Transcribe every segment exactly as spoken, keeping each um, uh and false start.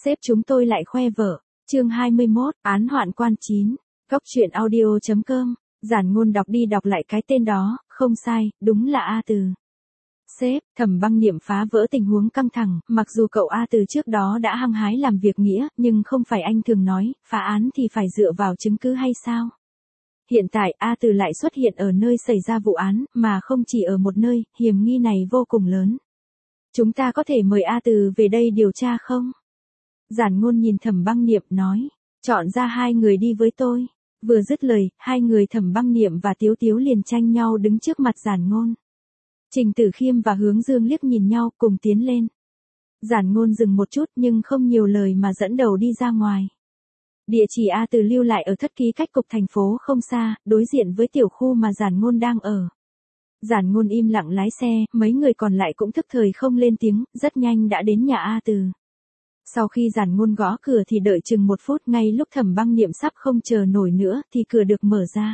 Sếp chúng tôi lại khoe vợ. Chương hai mươi mốt, án hoạn quan chín. Góc truyện audio chấm com. Giản Ngôn đọc đi đọc lại cái tên đó, không sai, đúng là A Từ. Sếp, Thẩm Băng Niệm phá vỡ tình huống căng thẳng, mặc dù cậu A Từ trước đó đã hăng hái làm việc nghĩa, nhưng không phải anh thường nói, phá án thì phải dựa vào chứng cứ hay sao? Hiện tại A Từ lại xuất hiện ở nơi xảy ra vụ án, mà không chỉ ở một nơi, hiểm nghi này vô cùng lớn. Chúng ta có thể mời A Từ về đây điều tra không? Giản Ngôn nhìn Thẩm Băng Niệm nói, chọn ra hai người đi với tôi. Vừa dứt lời, hai người Thẩm Băng Niệm và Tiếu Tiếu liền tranh nhau đứng trước mặt Giản Ngôn. Trình Tử Khiêm và Hướng Dương liếc nhìn nhau cùng tiến lên. Giản Ngôn dừng một chút nhưng không nhiều lời mà dẫn đầu đi ra ngoài. Địa chỉ A Từ lưu lại ở thất ký cách cục thành phố không xa, đối diện với tiểu khu mà Giản Ngôn đang ở. Giản Ngôn im lặng lái xe, mấy người còn lại cũng thức thời không lên tiếng, rất nhanh đã đến nhà A Từ. Sau khi Giản Ngôn gõ cửa thì đợi chừng một phút, ngay lúc Thẩm Băng Niệm sắp không chờ nổi nữa thì cửa được mở ra.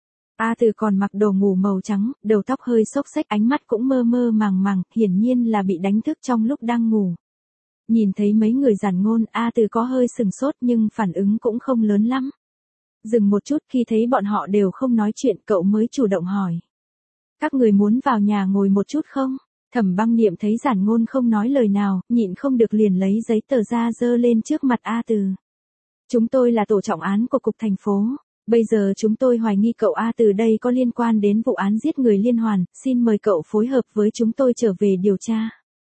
A Từ còn mặc đồ ngủ màu trắng, đầu tóc hơi xốc xếch, ánh mắt cũng mơ mơ màng màng, hiển nhiên là bị đánh thức trong lúc đang ngủ. Nhìn thấy mấy người Giản Ngôn, A Từ có hơi sừng sốt nhưng phản ứng cũng không lớn lắm. Dừng một chút, khi thấy bọn họ đều không nói chuyện, cậu mới chủ động hỏi. Các người muốn vào nhà ngồi một chút không? Thẩm Băng Niệm thấy Giản Ngôn không nói lời nào, nhịn không được liền lấy giấy tờ ra giơ lên trước mặt A Từ. Chúng tôi là tổ trọng án của cục thành phố. Bây giờ chúng tôi hoài nghi cậu A Từ đây có liên quan đến vụ án giết người liên hoàn, xin mời cậu phối hợp với chúng tôi trở về điều tra.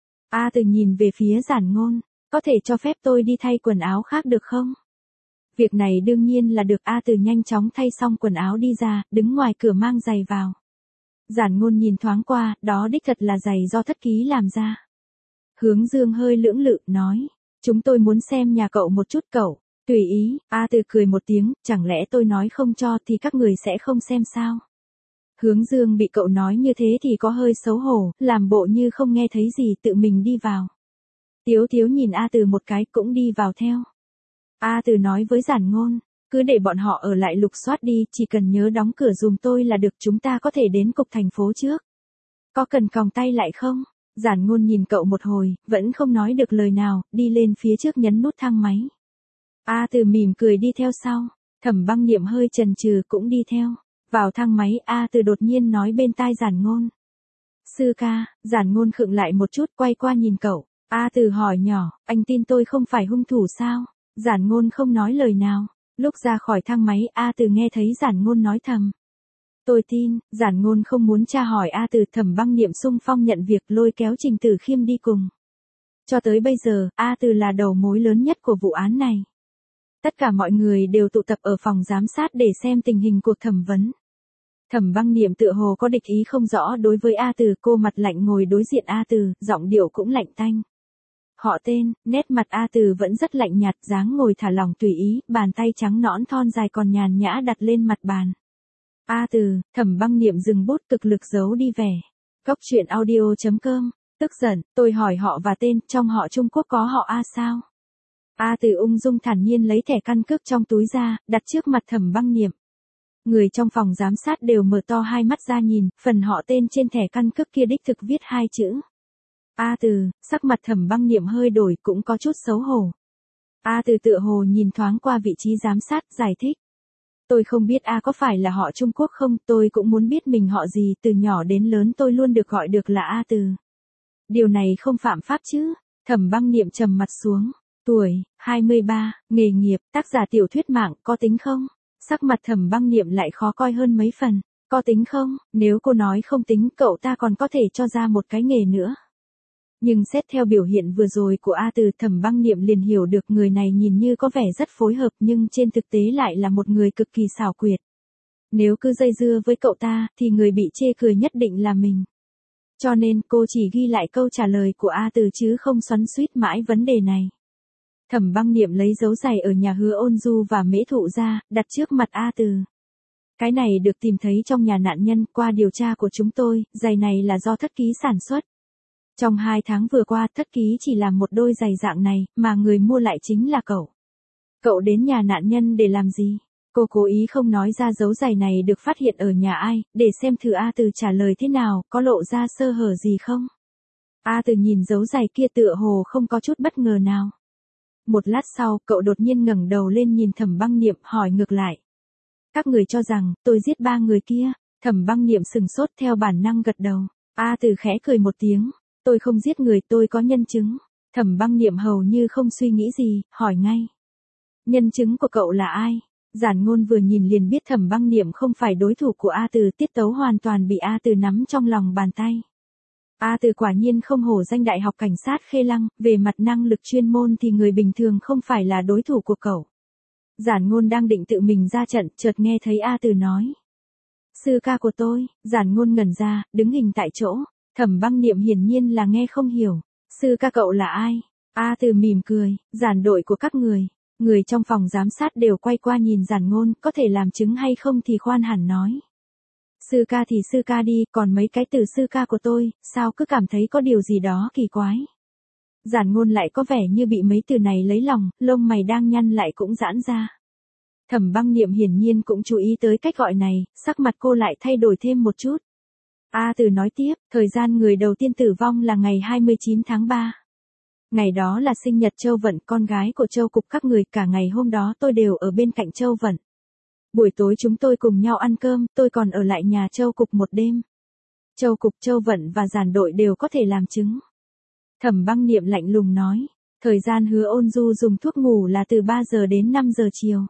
A Từ nhìn về phía Giản Ngôn, có thể cho phép tôi đi thay quần áo khác được không? Việc này đương nhiên là được. A Từ nhanh chóng thay xong quần áo đi ra, đứng ngoài cửa mang giày vào. Giản Ngôn nhìn thoáng qua, đó đích thật là giày do thất ký làm ra. Hướng Dương hơi lưỡng lự, nói, chúng tôi muốn xem nhà cậu một chút. Cậu, tùy ý. A Từ cười một tiếng, chẳng lẽ tôi nói không cho thì các người sẽ không xem sao? Hướng Dương bị cậu nói như thế thì có hơi xấu hổ, làm bộ như không nghe thấy gì, tự mình đi vào. Tiếu Tiếu nhìn A Từ một cái cũng đi vào theo. A Từ nói với Giản Ngôn, cứ để bọn họ ở lại lục soát đi, chỉ cần nhớ đóng cửa dùm tôi là được, chúng ta có thể đến cục thành phố trước. Có cần còng tay lại không? Giản Ngôn nhìn cậu một hồi, vẫn không nói được lời nào, đi lên phía trước nhấn nút thang máy. A Từ mỉm cười đi theo sau, Thẩm Băng Niệm hơi chần chừ cũng đi theo. Vào thang máy, A Từ đột nhiên nói bên tai Giản Ngôn. Sư ca. Giản Ngôn khựng lại một chút, quay qua nhìn cậu. A Từ hỏi nhỏ, anh tin tôi không phải hung thủ sao? Giản Ngôn không nói lời nào. Lúc ra khỏi thang máy, A Từ nghe thấy Giản Ngôn nói thầm. Tôi tin. Giản Ngôn không muốn tra hỏi A Từ. Thẩm Băng Niệm xung phong nhận việc, lôi kéo Trình Tử Khiêm đi cùng. Cho tới bây giờ, A Từ là đầu mối lớn nhất của vụ án này. Tất cả mọi người đều tụ tập ở phòng giám sát để xem tình hình cuộc thẩm vấn. Thẩm Băng Niệm tựa hồ có địch ý không rõ đối với A Từ, cô mặt lạnh ngồi đối diện A Từ, giọng điệu cũng lạnh tanh. Họ tên, nét mặt A Từ vẫn rất lạnh nhạt, dáng ngồi thả lỏng tùy ý, bàn tay trắng nõn thon dài còn nhàn nhã đặt lên mặt bàn. A Từ. Thẩm Băng Niệm dừng bút, cực lực giấu đi vẻ. Góc truyện audio chấm com. Tức giận, tôi hỏi họ và tên, trong họ Trung Quốc có họ A sao? A Từ ung dung thản nhiên lấy thẻ căn cước trong túi ra, đặt trước mặt Thẩm Băng Niệm. Người trong phòng giám sát đều mở to hai mắt ra nhìn, phần họ tên trên thẻ căn cước kia đích thực viết hai chữ. A Từ. Sắc mặt Thẩm Băng Niệm hơi đổi, cũng có chút xấu hổ. A Từ tựa hồ nhìn thoáng qua vị trí giám sát, giải thích. Tôi không biết A có phải là họ Trung Quốc không, tôi cũng muốn biết mình họ gì, từ nhỏ đến lớn tôi luôn được gọi được là A Từ. Điều này không phạm pháp chứ? Thẩm Băng Niệm trầm mặt xuống. Tuổi, hai mươi ba, nghề nghiệp, tác giả tiểu thuyết mạng, có tính không? Sắc mặt Thẩm Băng Niệm lại khó coi hơn mấy phần. Có tính không? Nếu cô nói không tính, cậu ta còn có thể cho ra một cái nghề nữa. Nhưng xét theo biểu hiện vừa rồi của A Từ, Thẩm Băng Niệm liền hiểu được người này nhìn như có vẻ rất phối hợp nhưng trên thực tế lại là một người cực kỳ xảo quyệt. Nếu cứ dây dưa với cậu ta, thì người bị chê cười nhất định là mình. Cho nên cô chỉ ghi lại câu trả lời của A Từ chứ không xoắn xuýt mãi vấn đề này. Thẩm Băng Niệm lấy dấu giày ở nhà Hứa Ôn Du và Mễ Thụ ra, đặt trước mặt A Từ. Cái này được tìm thấy trong nhà nạn nhân, qua điều tra của chúng tôi, giày này là do thất ký sản xuất. Trong hai tháng vừa qua, thất ký chỉ làm một đôi giày dạng này, mà người mua lại chính là cậu. Cậu đến nhà nạn nhân để làm gì? Cô cố ý không nói ra dấu giày này được phát hiện ở nhà ai, để xem thử A Từ trả lời thế nào, có lộ ra sơ hở gì không? A Từ nhìn dấu giày kia tựa hồ không có chút bất ngờ nào. Một lát sau, cậu đột nhiên ngẩng đầu lên nhìn Thẩm Băng Niệm hỏi ngược lại. Các người cho rằng, tôi giết ba người kia. Thẩm Băng Niệm sừng sốt theo bản năng gật đầu. A Từ khẽ cười một tiếng. Tôi không giết người, tôi có nhân chứng. Thẩm Băng Niệm hầu như không suy nghĩ gì, hỏi ngay. Nhân chứng của cậu là ai? Giản Ngôn vừa nhìn liền biết Thẩm Băng Niệm không phải đối thủ của A Từ, tiết tấu hoàn toàn bị A Từ nắm trong lòng bàn tay. A Từ quả nhiên không hổ danh Đại học Cảnh sát Khê Lăng, về mặt năng lực chuyên môn thì người bình thường không phải là đối thủ của cậu. Giản Ngôn đang định tự mình ra trận, chợt nghe thấy A Từ nói. Sư ca của tôi. Giản Ngôn ngẩn ra, đứng hình tại chỗ. Thẩm Băng Niệm hiển nhiên là nghe không hiểu. Sư ca cậu là ai? A Từ mỉm cười. Giản đội của các người. Người trong phòng giám sát đều quay qua nhìn Giản Ngôn, có thể làm chứng hay không thì khoan hẳn nói. Sư ca thì sư ca đi, còn mấy cái từ sư ca của tôi, sao cứ cảm thấy có điều gì đó kỳ quái. Giản Ngôn lại có vẻ như bị mấy từ này lấy lòng, lông mày đang nhăn lại cũng giãn ra. Thẩm Băng Niệm hiển nhiên cũng chú ý tới cách gọi này, sắc mặt cô lại thay đổi thêm một chút. A Từ nói tiếp, thời gian người đầu tiên tử vong là ngày hai mươi chín tháng ba. Ngày đó là sinh nhật Châu Vận, con gái của Châu Cục các người, cả ngày hôm đó tôi đều ở bên cạnh Châu Vận. Buổi tối chúng tôi cùng nhau ăn cơm, tôi còn ở lại nhà Châu Cục một đêm. Châu Cục, Châu Vận và Giản đội đều có thể làm chứng. Thẩm Băng Niệm lạnh lùng nói, thời gian Hứa Ôn Du dùng thuốc ngủ là từ ba giờ đến năm giờ chiều.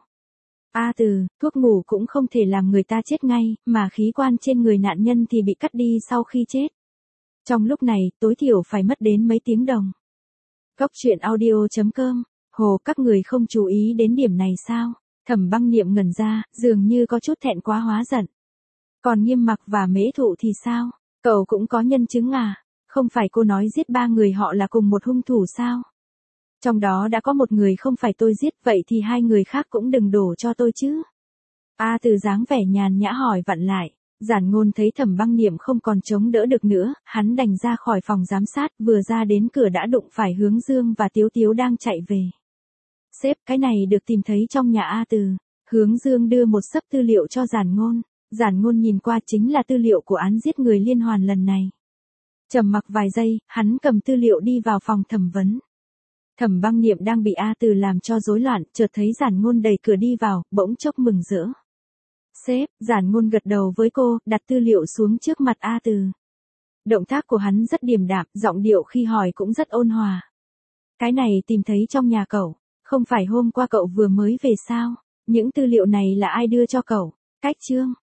A Từ, thuốc ngủ cũng không thể làm người ta chết ngay, mà khí quan trên người nạn nhân thì bị cắt đi sau khi chết. Trong lúc này, tối thiểu phải mất đến mấy tiếng đồng. Góc truyện audio chấm com, hồ các người không chú ý đến điểm này sao? Thẩm Băng Niệm ngẩn ra, dường như có chút thẹn quá hóa giận. Còn Nghiêm Mặc và Mễ Thụ thì sao? Cậu cũng có nhân chứng à? Không phải cô nói giết ba người họ là cùng một hung thủ sao? Trong đó đã có một người không phải tôi giết, vậy thì hai người khác cũng đừng đổ cho tôi chứ. A Từ dáng vẻ nhàn nhã hỏi vặn lại. Giản Ngôn thấy Thẩm Băng Niệm không còn chống đỡ được nữa, hắn đành ra khỏi phòng giám sát, vừa ra đến cửa đã đụng phải Hướng Dương và Tiếu Tiếu đang chạy về. Sếp, cái này được tìm thấy trong nhà A Từ. Hướng Dương đưa một xấp tư liệu cho Giản Ngôn. Giản Ngôn nhìn qua chính là tư liệu của án giết người liên hoàn lần này. Trầm mặc vài giây, hắn cầm tư liệu đi vào phòng thẩm vấn. Thẩm Băng Niệm đang bị A Từ làm cho rối loạn, chợt thấy Giản Ngôn đẩy cửa đi vào, bỗng chốc mừng rỡ. Sếp, Giản Ngôn gật đầu với cô, đặt tư liệu xuống trước mặt A Từ. Động tác của hắn rất điềm đạm, giọng điệu khi hỏi cũng rất ôn hòa. Cái này tìm thấy trong nhà cậu, không phải hôm qua cậu vừa mới về sao? Những tư liệu này là ai đưa cho cậu? Cách Trương,